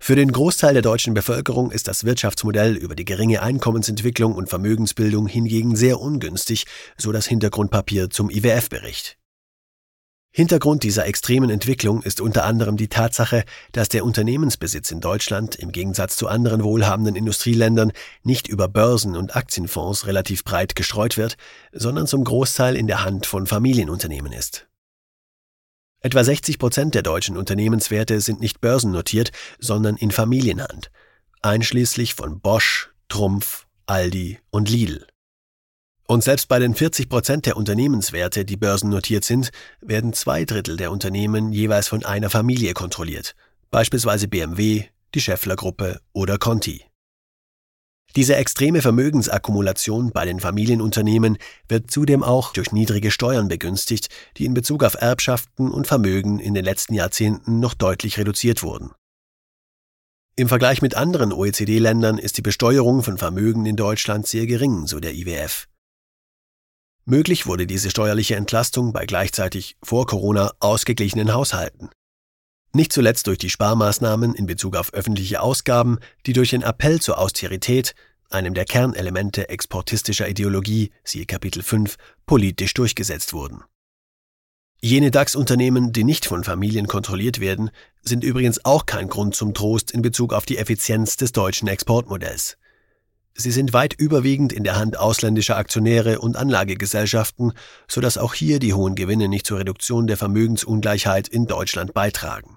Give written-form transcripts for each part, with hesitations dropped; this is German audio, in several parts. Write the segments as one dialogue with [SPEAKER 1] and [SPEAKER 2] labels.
[SPEAKER 1] Für den Großteil der deutschen Bevölkerung ist das Wirtschaftsmodell über die geringe Einkommensentwicklung und Vermögensbildung hingegen sehr ungünstig, so das Hintergrundpapier zum IWF-Bericht. Hintergrund dieser extremen Entwicklung ist unter anderem die Tatsache, dass der Unternehmensbesitz in Deutschland im Gegensatz zu anderen wohlhabenden Industrieländern nicht über Börsen und Aktienfonds relativ breit gestreut wird, sondern zum Großteil in der Hand von Familienunternehmen ist. Etwa 60% der deutschen Unternehmenswerte sind nicht börsennotiert, sondern in Familienhand, einschließlich von Bosch, Trumpf, Aldi und Lidl. Und selbst bei den 40% der Unternehmenswerte, die börsennotiert sind, werden 2/3 der Unternehmen jeweils von einer Familie kontrolliert, beispielsweise BMW, die Schaeffler-Gruppe oder Conti. Diese extreme Vermögensakkumulation bei den Familienunternehmen wird zudem auch durch niedrige Steuern begünstigt, die in Bezug auf Erbschaften und Vermögen in den letzten Jahrzehnten noch deutlich reduziert wurden. Im Vergleich mit anderen OECD-Ländern ist die Besteuerung von Vermögen in Deutschland sehr gering, so der IWF. Möglich wurde diese steuerliche Entlastung bei gleichzeitig vor Corona ausgeglichenen Haushalten. Nicht zuletzt durch die Sparmaßnahmen in Bezug auf öffentliche Ausgaben, die durch den Appell zur Austerität, einem der Kernelemente exportistischer Ideologie, siehe Kapitel 5, politisch durchgesetzt wurden. Jene DAX-Unternehmen, die nicht von Familien kontrolliert werden, sind übrigens auch kein Grund zum Trost in Bezug auf die Effizienz des deutschen Exportmodells. Sie sind weit überwiegend in der Hand ausländischer Aktionäre und Anlagegesellschaften, sodass auch hier die hohen Gewinne nicht zur Reduktion der Vermögensungleichheit in Deutschland beitragen.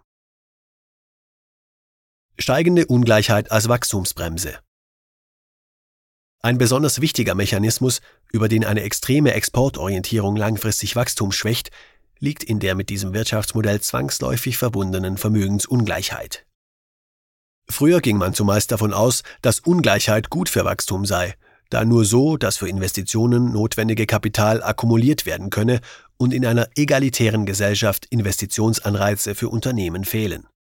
[SPEAKER 1] Steigende Ungleichheit als Wachstumsbremse. Ein besonders wichtiger Mechanismus, über den eine extreme Exportorientierung langfristig Wachstum schwächt, liegt in der mit diesem Wirtschaftsmodell zwangsläufig verbundenen Vermögensungleichheit. Früher ging man zumeist davon aus, dass Ungleichheit gut für Wachstum sei, da nur so das für Investitionen notwendige Kapital akkumuliert werden könne und in einer egalitären Gesellschaft Investitionsanreize für Unternehmen fehlen.